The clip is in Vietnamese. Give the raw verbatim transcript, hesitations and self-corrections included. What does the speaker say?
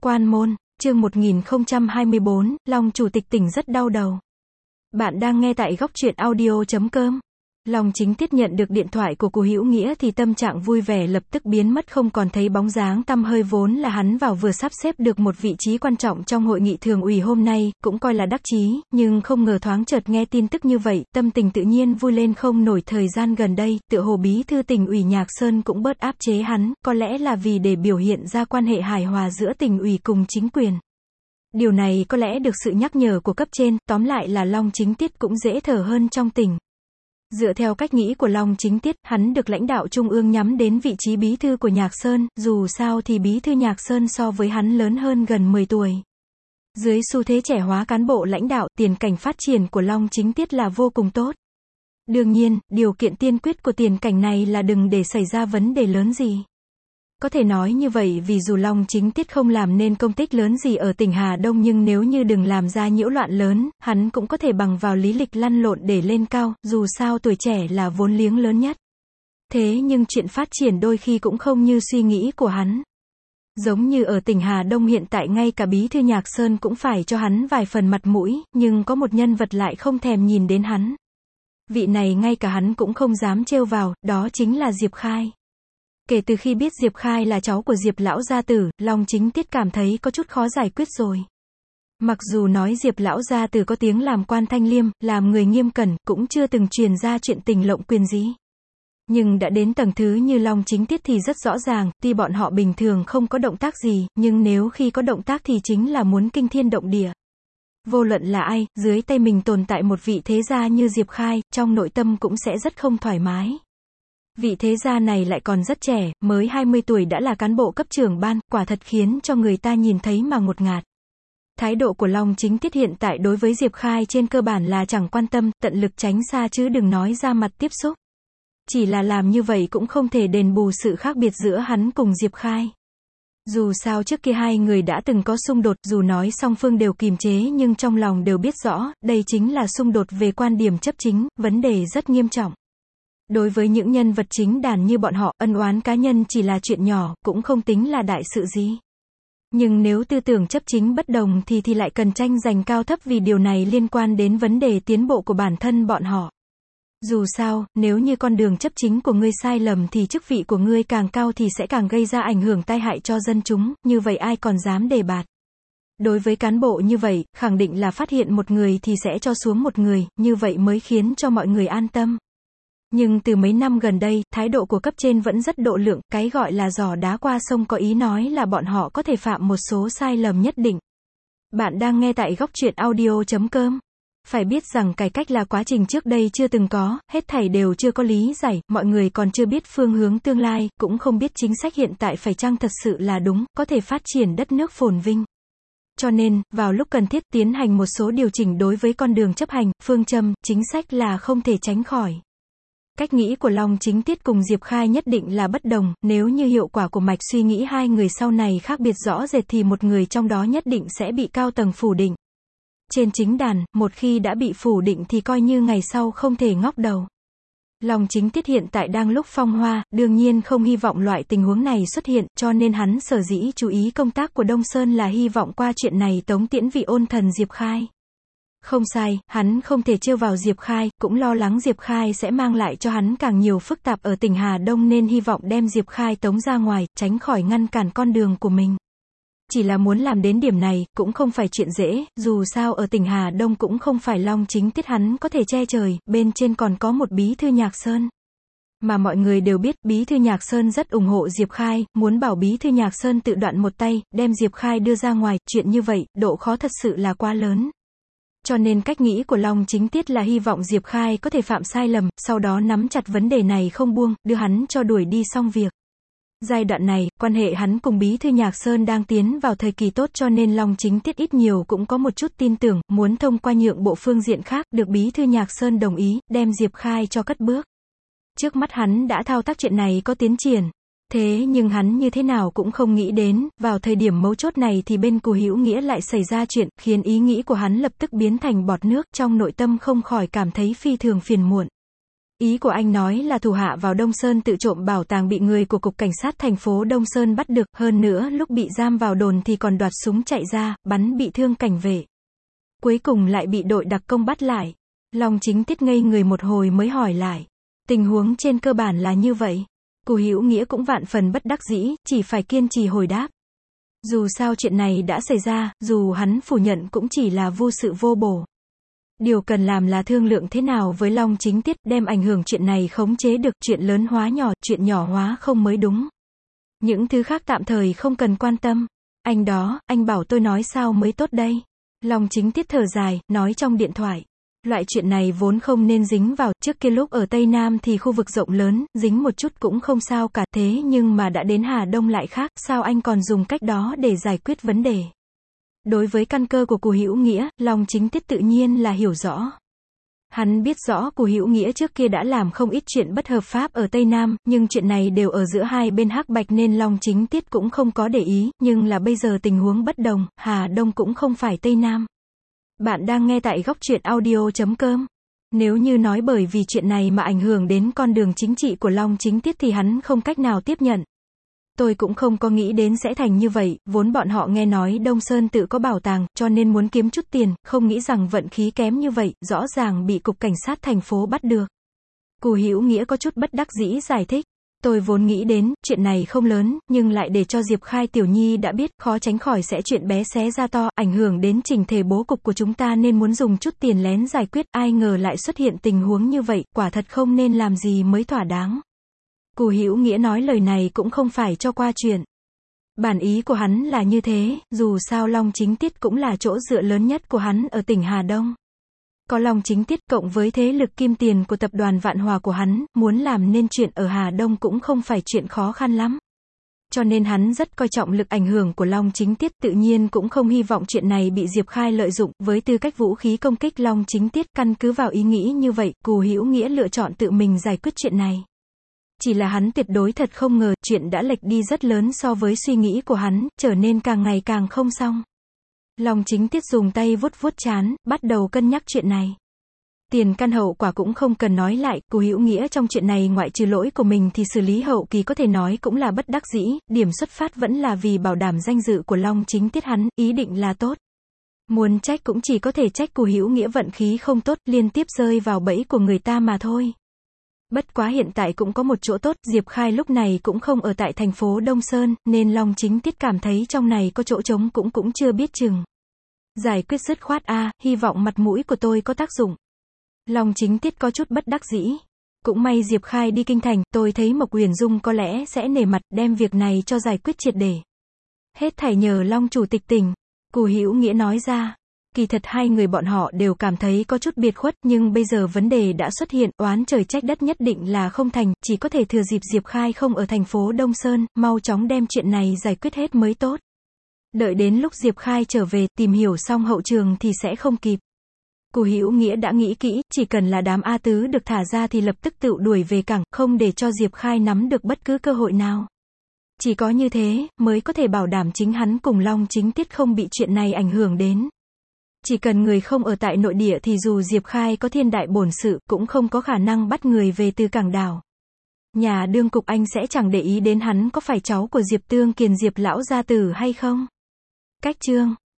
Quan môn, chương một nghìn không trăm hai mươi bốn, Long chủ tịch tỉnh rất đau đầu. Bạn đang nghe tại góc truyện audio chấm com. Long Chính Tiết nhận được điện thoại của Cù Hữu Nghĩa thì tâm trạng vui vẻ lập tức biến mất, không còn thấy bóng dáng tăm hơi. Vốn là hắn vào vừa sắp xếp được một vị trí quan trọng trong hội nghị thường ủy hôm nay, cũng coi là đắc chí, nhưng không ngờ thoáng chợt nghe tin tức như vậy, tâm tình tự nhiên vui lên không nổi. Thời gian gần đây, tựa hồ bí thư tỉnh ủy Nhạc Sơn cũng bớt áp chế hắn, có lẽ là vì để biểu hiện ra quan hệ hài hòa giữa tỉnh ủy cùng chính quyền. Điều này có lẽ được sự nhắc nhở của cấp trên, tóm lại là Long Chính Tiết cũng dễ thở hơn trong tỉnh. Dựa theo cách nghĩ của Long Chính Tiết, hắn được lãnh đạo trung ương nhắm đến vị trí bí thư của Nhạc Sơn, dù sao thì bí thư Nhạc Sơn so với hắn lớn hơn gần mười tuổi. Dưới xu thế trẻ hóa cán bộ lãnh đạo, tiền cảnh phát triển của Long Chính Tiết là vô cùng tốt. Đương nhiên, điều kiện tiên quyết của tiền cảnh này là đừng để xảy ra vấn đề lớn gì. Có thể nói như vậy vì dù Long Chính Tiết không làm nên công tích lớn gì ở tỉnh Hà Đông, nhưng nếu như đừng làm ra nhiễu loạn lớn, hắn cũng có thể bằng vào lý lịch lăn lộn để lên cao, dù sao tuổi trẻ là vốn liếng lớn nhất. Thế nhưng chuyện phát triển đôi khi cũng không như suy nghĩ của hắn. Giống như ở tỉnh Hà Đông hiện tại, ngay cả bí thư Nhạc Sơn cũng phải cho hắn vài phần mặt mũi, nhưng có một nhân vật lại không thèm nhìn đến hắn. Vị này ngay cả hắn cũng không dám trêu vào, đó chính là Diệp Khai. Kể từ khi biết Diệp Khai là cháu của Diệp lão gia tử, Long Chính Tiết cảm thấy có chút khó giải quyết rồi. Mặc dù nói Diệp lão gia tử có tiếng làm quan thanh liêm, làm người nghiêm cẩn, cũng chưa từng truyền ra chuyện tình lộng quyền gì. Nhưng đã đến tầng thứ như Long Chính Tiết thì rất rõ ràng, tuy bọn họ bình thường không có động tác gì, nhưng nếu khi có động tác thì chính là muốn kinh thiên động địa. Vô luận là ai, dưới tay mình tồn tại một vị thế gia như Diệp Khai, trong nội tâm cũng sẽ rất không thoải mái. Vị thế gia này lại còn rất trẻ, mới hai mươi tuổi đã là cán bộ cấp trưởng ban, quả thật khiến cho người ta nhìn thấy mà ngột ngạt. Thái độ của Long Chính Tiết hiện tại đối với Diệp Khai trên cơ bản là chẳng quan tâm, tận lực tránh xa chứ đừng nói ra mặt tiếp xúc. Chỉ là làm như vậy cũng không thể đền bù sự khác biệt giữa hắn cùng Diệp Khai. Dù sao trước kia hai người đã từng có xung đột, dù nói song phương đều kiềm chế nhưng trong lòng đều biết rõ, đây chính là xung đột về quan điểm chấp chính, vấn đề rất nghiêm trọng. Đối với những nhân vật chính đàn như bọn họ, ân oán cá nhân chỉ là chuyện nhỏ, cũng không tính là đại sự gì. Nhưng nếu tư tưởng chấp chính bất đồng thì thì lại cần tranh giành cao thấp, vì điều này liên quan đến vấn đề tiến bộ của bản thân bọn họ. Dù sao, nếu như con đường chấp chính của ngươi sai lầm thì chức vị của ngươi càng cao thì sẽ càng gây ra ảnh hưởng tai hại cho dân chúng, như vậy ai còn dám đề bạt. Đối với cán bộ như vậy, khẳng định là phát hiện một người thì sẽ cho xuống một người, như vậy mới khiến cho mọi người an tâm. Nhưng từ mấy năm gần đây, thái độ của cấp trên vẫn rất độ lượng, cái gọi là giỏ đá qua sông có ý nói là bọn họ có thể phạm một số sai lầm nhất định. Bạn đang nghe tại góc truyện audio chấm com. Phải biết rằng cải cách là quá trình trước đây chưa từng có, hết thảy đều chưa có lý giải, mọi người còn chưa biết phương hướng tương lai, cũng không biết chính sách hiện tại phải chăng thật sự là đúng, có thể phát triển đất nước phồn vinh. Cho nên, vào lúc cần thiết tiến hành một số điều chỉnh đối với con đường chấp hành, phương châm, chính sách là không thể tránh khỏi. Cách nghĩ của Long Chính Tiết cùng Diệp Khai nhất định là bất đồng, nếu như hiệu quả của mạch suy nghĩ hai người sau này khác biệt rõ rệt thì một người trong đó nhất định sẽ bị cao tầng phủ định. Trên chính đàn, một khi đã bị phủ định thì coi như ngày sau không thể ngóc đầu. Long Chính Tiết hiện tại đang lúc phong hoa, đương nhiên không hy vọng loại tình huống này xuất hiện, cho nên hắn sở dĩ chú ý công tác của Đông Sơn là hy vọng qua chuyện này tống tiễn vị ôn thần Diệp Khai. Không sai, hắn không thể trêu vào Diệp Khai, cũng lo lắng Diệp Khai sẽ mang lại cho hắn càng nhiều phức tạp ở tỉnh Hà Đông nên hy vọng đem Diệp Khai tống ra ngoài, tránh khỏi ngăn cản con đường của mình. Chỉ là muốn làm đến điểm này, cũng không phải chuyện dễ, dù sao ở tỉnh Hà Đông cũng không phải Long Chính Tiết hắn có thể che trời, bên trên còn có một bí thư Nhạc Sơn. Mà mọi người đều biết, bí thư Nhạc Sơn rất ủng hộ Diệp Khai, muốn bảo bí thư Nhạc Sơn tự đoạn một tay, đem Diệp Khai đưa ra ngoài, chuyện như vậy, độ khó thật sự là quá lớn. Cho nên cách nghĩ của Long Chính Tiết là hy vọng Diệp Khai có thể phạm sai lầm, sau đó nắm chặt vấn đề này không buông, đưa hắn cho đuổi đi xong việc. Giai đoạn này, quan hệ hắn cùng bí thư Nhạc Sơn đang tiến vào thời kỳ tốt, cho nên Long Chính Tiết ít nhiều cũng có một chút tin tưởng, muốn thông qua nhượng bộ phương diện khác, được bí thư Nhạc Sơn đồng ý, đem Diệp Khai cho cất bước. Trước mắt hắn đã thao tác chuyện này có tiến triển. Thế nhưng hắn như thế nào cũng không nghĩ đến, vào thời điểm mấu chốt này thì bên Cù Hữu Nghĩa lại xảy ra chuyện, khiến ý nghĩ của hắn lập tức biến thành bọt nước, trong nội tâm không khỏi cảm thấy phi thường phiền muộn. Ý của anh nói là thủ hạ vào Đông Sơn tự trộm bảo tàng bị người của Cục Cảnh sát thành phố Đông Sơn bắt được, hơn nữa lúc bị giam vào đồn thì còn đoạt súng chạy ra, bắn bị thương cảnh vệ. Cuối cùng lại bị đội đặc công bắt lại. Long Chính Tiết ngây người một hồi mới hỏi lại. Tình huống trên cơ bản là như vậy. Cù Hữu Nghĩa cũng vạn phần bất đắc dĩ, chỉ phải kiên trì hồi đáp. Dù sao chuyện này đã xảy ra, dù hắn phủ nhận cũng chỉ là vô sự vô bổ. Điều cần làm là thương lượng thế nào với Long Chính Tiết, đem ảnh hưởng chuyện này khống chế được, chuyện lớn hóa nhỏ, chuyện nhỏ hóa không mới đúng. Những thứ khác tạm thời không cần quan tâm. Anh đó, anh bảo tôi nói sao mới tốt đây? Long Chính Tiết thở dài, nói trong điện thoại. Loại chuyện này vốn không nên dính vào, trước kia lúc ở Tây Nam thì khu vực rộng lớn, dính một chút cũng không sao cả, thế nhưng mà đã đến Hà Đông lại khác, sao anh còn dùng cách đó để giải quyết vấn đề? Đối với căn cơ của Cù Hữu Nghĩa, Long Chính Tiết tự nhiên là hiểu rõ. Hắn biết rõ Cù Hữu Nghĩa trước kia đã làm không ít chuyện bất hợp pháp ở Tây Nam, nhưng chuyện này đều ở giữa hai bên hắc bạch nên Long Chính Tiết cũng không có để ý, nhưng là bây giờ tình huống bất đồng, Hà Đông cũng không phải Tây Nam. Bạn đang nghe tại góc truyện audio chấm com. Nếu như nói bởi vì chuyện này mà ảnh hưởng đến con đường chính trị của Long Chính Tiết thì hắn không cách nào tiếp nhận. Tôi cũng không có nghĩ đến sẽ thành như vậy, vốn bọn họ nghe nói Đông Sơn tự có bảo tàng, cho nên muốn kiếm chút tiền, không nghĩ rằng vận khí kém như vậy, rõ ràng bị Cục Cảnh sát thành phố bắt được. Cù Hữu Nghĩa có chút bất đắc dĩ giải thích. Tôi vốn nghĩ đến, chuyện này không lớn, nhưng lại để cho Diệp Khai Tiểu Nhi đã biết, khó tránh khỏi sẽ chuyện bé xé ra to, ảnh hưởng đến chỉnh thể bố cục của chúng ta nên muốn dùng chút tiền lén giải quyết, ai ngờ lại xuất hiện tình huống như vậy, quả thật không nên làm gì mới thỏa đáng. Cù Hữu Nghĩa nói lời này cũng không phải cho qua chuyện. Bản ý của hắn là như thế, dù sao Long Chính Tiết cũng là chỗ dựa lớn nhất của hắn ở tỉnh Hà Đông. Có Long Chính Tiết cộng với thế lực kim tiền của tập đoàn Vạn Hòa của hắn, muốn làm nên chuyện ở Hà Đông cũng không phải chuyện khó khăn lắm. Cho nên hắn rất coi trọng lực ảnh hưởng của Long Chính Tiết, tự nhiên cũng không hy vọng chuyện này bị Diệp Khai lợi dụng, với tư cách vũ khí công kích Long Chính Tiết, căn cứ vào ý nghĩ như vậy, Cù Hữu Nghĩa lựa chọn tự mình giải quyết chuyện này. Chỉ là hắn tuyệt đối thật không ngờ, chuyện đã lệch đi rất lớn so với suy nghĩ của hắn, trở nên càng ngày càng không xong. Long Chính Tiết dùng tay vuốt vuốt trán, bắt đầu cân nhắc chuyện này. Tiền căn hậu quả cũng không cần nói lại, Cù Hữu Nghĩa trong chuyện này ngoại trừ lỗi của mình thì xử lý hậu kỳ có thể nói cũng là bất đắc dĩ, điểm xuất phát vẫn là vì bảo đảm danh dự của Long Chính Tiết, hắn, ý định là tốt. Muốn trách cũng chỉ có thể trách Cù Hữu Nghĩa vận khí không tốt, liên tiếp rơi vào bẫy của người ta mà thôi. Bất quá hiện tại cũng có một chỗ tốt, Diệp Khai lúc này cũng không ở tại thành phố Đông Sơn, nên Long Chính Tiết cảm thấy trong này có chỗ trống cũng cũng chưa biết chừng. Giải quyết dứt khoát a, à, hy vọng mặt mũi của tôi có tác dụng. Long Chính Tiết có chút bất đắc dĩ. Cũng may Diệp Khai đi kinh thành, tôi thấy Mộc Uyển Dung có lẽ sẽ nể mặt, đem việc này cho giải quyết triệt để. Hết thảy nhờ Long chủ tịch tỉnh, Cù Hữu Nghĩa nói ra. Kỳ thật hai người bọn họ đều cảm thấy có chút biệt khuất, nhưng bây giờ vấn đề đã xuất hiện, oán trời trách đất nhất định là không thành, chỉ có thể thừa dịp Diệp Khai không ở thành phố Đông Sơn, mau chóng đem chuyện này giải quyết hết mới tốt. Đợi đến lúc Diệp Khai trở về, tìm hiểu xong hậu trường thì sẽ không kịp. Cù Hữu Nghĩa đã nghĩ kỹ, chỉ cần là đám A Tứ được thả ra thì lập tức tự đuổi về cảng, không để cho Diệp Khai nắm được bất cứ cơ hội nào. Chỉ có như thế, mới có thể bảo đảm chính hắn cùng Long Chính Tiết không bị chuyện này ảnh hưởng đến. Chỉ cần người không ở tại nội địa thì dù Diệp Khai có thiên đại bổn sự, cũng không có khả năng bắt người về từ cảng đảo. Nhà đương cục anh sẽ chẳng để ý đến hắn có phải cháu của Diệp Tương Kiền Diệp lão gia tử hay không. Cách chương